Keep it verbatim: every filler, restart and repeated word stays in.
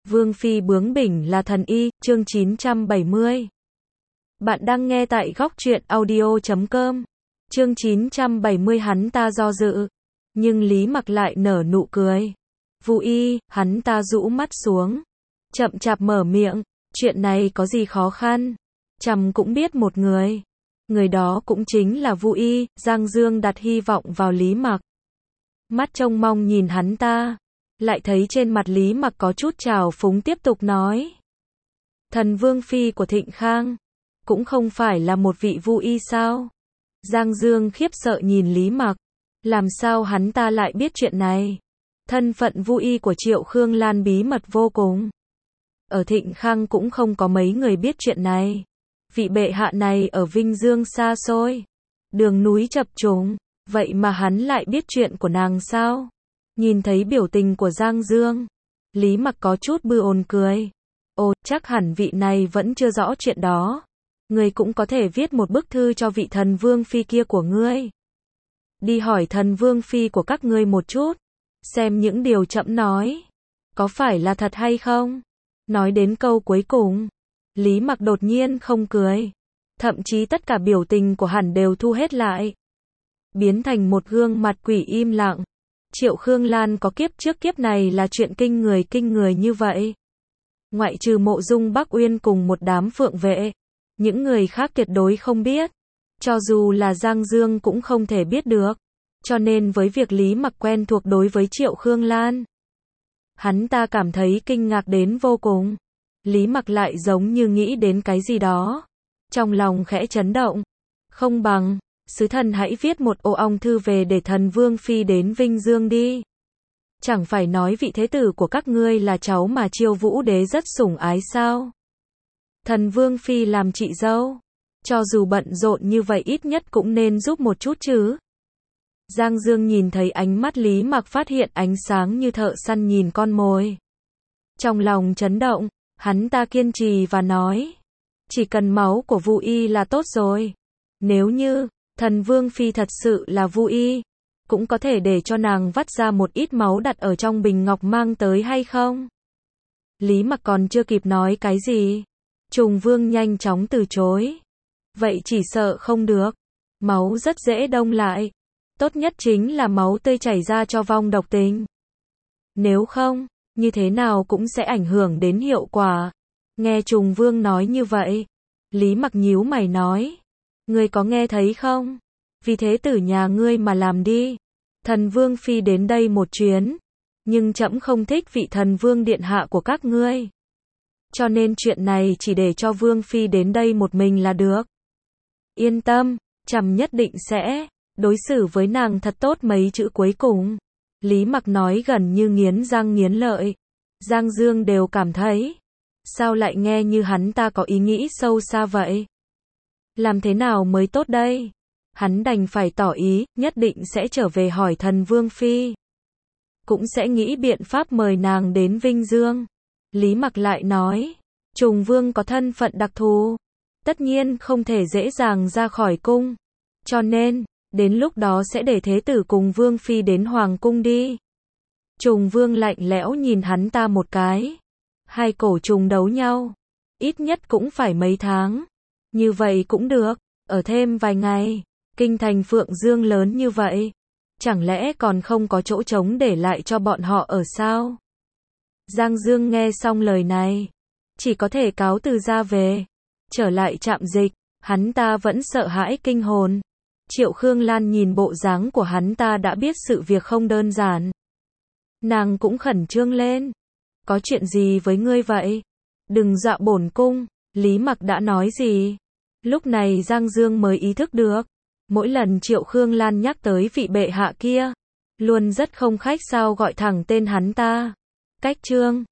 Vương phi bướng bỉnh là thần y, chương chín trăm bảy mươi. Bạn đang nghe tại góc truyện audio chấm com. Chương chín trăm bảy mươi hắn ta do dự, nhưng Lý Mặc lại nở nụ cười. Vu y, hắn ta rũ mắt xuống, chậm chạp mở miệng, chuyện này có gì khó khăn, chằm cũng biết một người. Người đó cũng chính là Vu y. Giang Dương đặt hy vọng vào Lý Mặc. Mắt trông mong nhìn hắn ta, lại thấy trên mặt Lý Mặc có chút trào phúng tiếp tục nói. Thần vương phi của Thịnh Khang, cũng không phải là một vị Vu y sao? Giang Dương khiếp sợ nhìn Lý Mặc, làm sao hắn ta lại biết chuyện này? Thân phận Vu y của Triệu Khương Lan bí mật vô cùng. Ở Thịnh Khang cũng không có mấy người biết chuyện này. Vị bệ hạ này ở Vinh Dương xa xôi, đường núi chập trùng, vậy mà hắn lại biết chuyện của nàng sao? Nhìn thấy biểu tình của Giang Dương, Lý Mặc có chút bư ồn cười. Ồ, chắc hẳn vị này vẫn chưa rõ chuyện đó. Ngươi cũng có thể viết một bức thư cho vị thần vương phi kia của ngươi. Đi hỏi thần vương phi của các ngươi một chút, xem những điều trẫm nói có phải là thật hay không. Nói đến câu cuối cùng, Lý Mặc đột nhiên không cười, thậm chí tất cả biểu tình của hắn đều thu hết lại, biến thành một gương mặt quỷ im lặng. Triệu Khương Lan có kiếp trước kiếp này là chuyện kinh người kinh người như vậy. Ngoại trừ Mộ Dung Bắc Uyên cùng một đám phượng vệ, những người khác tuyệt đối không biết. Cho dù là Giang Dương cũng không thể biết được. Cho nên với việc Lý Mặc quen thuộc đối với Triệu Khương Lan, hắn ta cảm thấy kinh ngạc đến vô cùng. Lý Mặc lại giống như nghĩ đến cái gì đó, trong lòng khẽ chấn động. Không bằng, sứ thần hãy viết một ô ong thư về để thần vương phi đến Vinh Dương đi. Chẳng phải nói vị thế tử của các ngươi là cháu mà Chiêu Vũ đế rất sủng ái sao? Thần vương phi làm chị dâu, cho dù bận rộn như vậy ít nhất cũng nên giúp một chút chứ. Giang Dương nhìn thấy ánh mắt Lý Mặc phát hiện ánh sáng như thợ săn nhìn con mồi. Trong lòng chấn động, hắn ta kiên trì và nói, chỉ cần máu của Vu y là tốt rồi. Nếu như thần vương phi thật sự là Vu y, cũng có thể để cho nàng vắt ra một ít máu đặt ở trong bình ngọc mang tới hay không? Lý Mặc còn chưa kịp nói cái gì, Trùng Vương nhanh chóng từ chối. Vậy chỉ sợ không được, máu rất dễ đông lại, tốt nhất chính là máu tươi chảy ra cho vong độc tình. Nếu không, như thế nào cũng sẽ ảnh hưởng đến hiệu quả. Nghe Trùng Vương nói như vậy, Lý Mặc nhíu mày nói, ngươi có nghe thấy không? Vì thế tử nhà ngươi mà làm đi. Thần vương phi đến đây một chuyến, nhưng trẫm không thích vị thần vương điện hạ của các ngươi. Cho nên chuyện này chỉ để cho vương phi đến đây một mình là được. Yên tâm, trẫm nhất định sẽ đối xử với nàng thật tốt. Mấy chữ cuối cùng, Lý Mặc nói gần như nghiến răng nghiến lợi. Giang Dương đều cảm thấy, sao lại nghe như hắn ta có ý nghĩ sâu xa vậy? Làm thế nào mới tốt đây? Hắn đành phải tỏ ý, nhất định sẽ trở về hỏi thần vương phi. Cũng sẽ nghĩ biện pháp mời nàng đến Vinh Dương. Lý Mặc lại nói, Trùng Vương có thân phận đặc thù, tất nhiên không thể dễ dàng ra khỏi cung. Cho nên, đến lúc đó sẽ để thế tử cùng Vương phi đến Hoàng cung đi. Trùng Vương lạnh lẽo nhìn hắn ta một cái. Hai cổ trùng đấu nhau, ít nhất cũng phải mấy tháng. Như vậy cũng được, ở thêm vài ngày. Kinh thành Phượng Dương lớn như vậy, chẳng lẽ còn không có chỗ trống để lại cho bọn họ ở sao? Giang Dương nghe xong lời này, chỉ có thể cáo từ ra về. Trở lại trạm dịch, hắn ta vẫn sợ hãi kinh hồn. Triệu Khương Lan nhìn bộ dáng của hắn ta đã biết sự việc không đơn giản. Nàng cũng khẩn trương lên. Có chuyện gì với ngươi vậy? Đừng dọa bổn cung. Lý Mặc đã nói gì? Lúc này Giang Dương mới ý thức được. Mỗi lần Triệu Khương Lan nhắc tới vị bệ hạ kia, luôn rất không khách sao gọi thẳng tên hắn ta. Cách chương